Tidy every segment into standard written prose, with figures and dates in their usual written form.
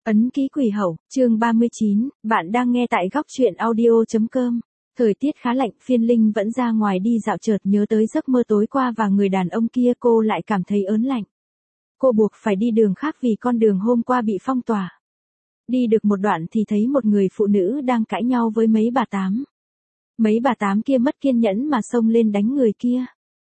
Ấn ký quỷ hậu, chương 39, bạn đang nghe tại góc truyện audio.com. Thời tiết khá lạnh, Phiên Linh vẫn ra ngoài đi dạo chợt nhớ tới giấc mơ tối qua và người đàn ông kia, cô lại cảm thấy ớn lạnh. Cô buộc phải đi đường khác vì con đường hôm qua bị phong tỏa. Đi được một đoạn thì thấy một người phụ nữ đang cãi nhau với mấy bà tám. Mấy bà tám kia mất kiên nhẫn mà xông lên đánh người kia.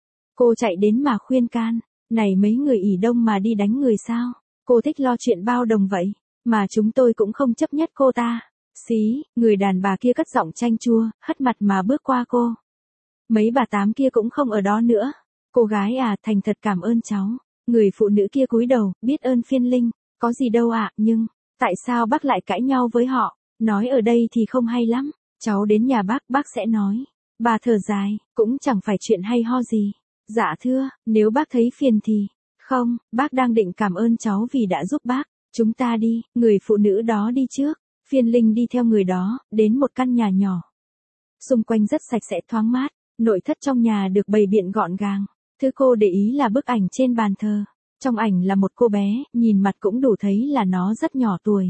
Cô chạy đến mà khuyên can, này mấy người ỉ đông mà đi đánh người sao? Cô thích lo chuyện bao đồng vậy, mà chúng tôi cũng không chấp nhất cô ta. Xí, người đàn bà kia cất giọng chanh chua, hất mặt mà bước qua cô. Mấy bà tám kia cũng không ở đó nữa. Cô gái à, thành thật cảm ơn cháu. Người phụ nữ kia cúi đầu, biết ơn Phiên Linh, có gì đâu ạ, nhưng, tại sao bác lại cãi nhau với họ? Nói ở đây thì không hay lắm, cháu đến nhà bác sẽ nói. Bà thở dài, cũng chẳng phải chuyện hay ho gì. Dạ thưa, nếu bác thấy phiền thì, không, bác đang định cảm ơn cháu vì đã giúp bác. Chúng ta đi, người phụ nữ đó đi trước. Phiên Linh đi theo người đó, đến một căn nhà nhỏ. Xung quanh rất sạch sẽ thoáng mát, nội thất trong nhà được bày biện gọn gàng. Thứ cô để ý là bức ảnh trên bàn thờ. Trong ảnh là một cô bé, nhìn mặt cũng đủ thấy là nó rất nhỏ tuổi.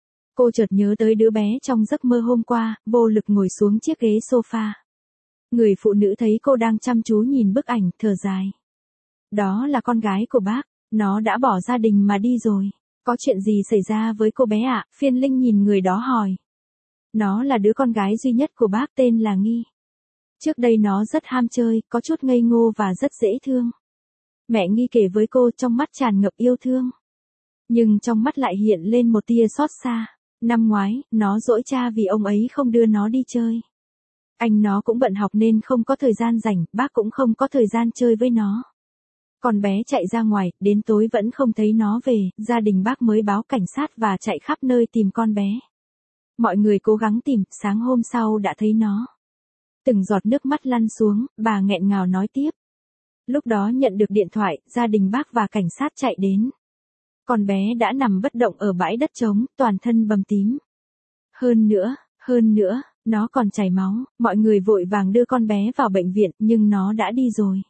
Cô chợt nhớ tới đứa bé trong giấc mơ hôm qua, vô lực ngồi xuống chiếc ghế sofa. Người phụ nữ thấy cô đang chăm chú nhìn bức ảnh, thở dài. Đó là con gái của bác, nó đã bỏ gia đình mà đi rồi. Có chuyện gì xảy ra với cô bé ạ? Phiên Linh nhìn người đó hỏi. Nó là đứa con gái duy nhất của bác, tên là Nghi. Trước đây nó rất ham chơi, có chút ngây ngô và rất dễ thương. Mẹ Nghi kể với cô, trong mắt tràn ngập yêu thương. Nhưng trong mắt lại hiện lên một tia xót xa. Năm ngoái, nó dỗi cha vì ông ấy không đưa nó đi chơi. Anh nó cũng bận học nên không có thời gian rảnh, bác cũng không có thời gian chơi với nó. Con bé chạy ra ngoài, đến tối vẫn không thấy nó về, gia đình bác mới báo cảnh sát và chạy khắp nơi tìm con bé. Mọi người cố gắng tìm, sáng hôm sau đã thấy nó. Từng giọt nước mắt lăn xuống, bà nghẹn ngào nói tiếp. Lúc đó nhận được điện thoại, gia đình bác và cảnh sát chạy đến. Con bé đã nằm bất động ở bãi đất trống, toàn thân bầm tím. Hơn nữa, nó còn chảy máu, mọi người vội vàng đưa con bé vào bệnh viện, nhưng nó đã đi rồi.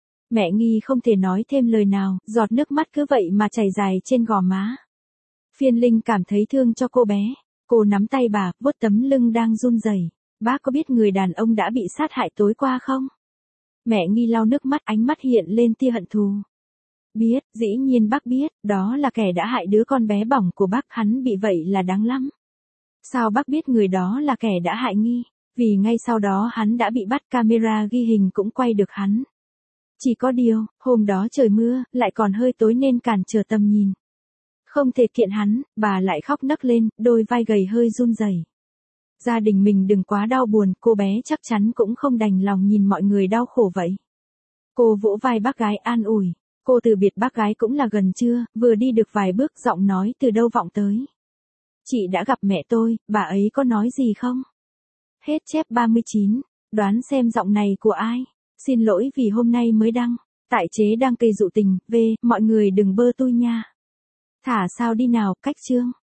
Mẹ Nghi không thể nói thêm lời nào, giọt nước mắt cứ vậy mà chảy dài trên gò má. Phiên Linh cảm thấy thương cho cô bé. Cô nắm tay bà, vuốt tấm lưng đang run rẩy. Bác có biết người đàn ông đã bị sát hại tối qua không? Mẹ Nghi lau nước mắt, ánh mắt hiện lên tia hận thù. Biết, dĩ nhiên bác biết, đó là kẻ đã hại đứa con bé bỏng của bác, hắn bị vậy là đáng lắm. Sao bác biết người đó là kẻ đã hại Nghi? Vì ngay sau đó hắn đã bị bắt, camera ghi hình cũng quay được hắn. Chỉ có điều, hôm đó trời mưa, lại còn hơi tối nên cản trở tầm nhìn. Không thể kiện hắn, bà lại khóc nấc lên, đôi vai gầy hơi run rẩy. Gia đình mình đừng quá đau buồn, cô bé chắc chắn cũng không đành lòng nhìn mọi người đau khổ vậy. Cô vỗ vai bác gái an ủi. Cô từ biệt bác gái cũng là gần trưa, vừa đi được vài bước giọng nói từ đâu vọng tới. Chị đã gặp mẹ tôi, bà ấy có nói gì không? Hết chép 39, đoán xem giọng này của ai? Xin lỗi vì hôm nay mới đăng. Tại chế đang cây dụ tình, mọi người đừng bơ tôi nha. Thả sao đi nào, cách chương.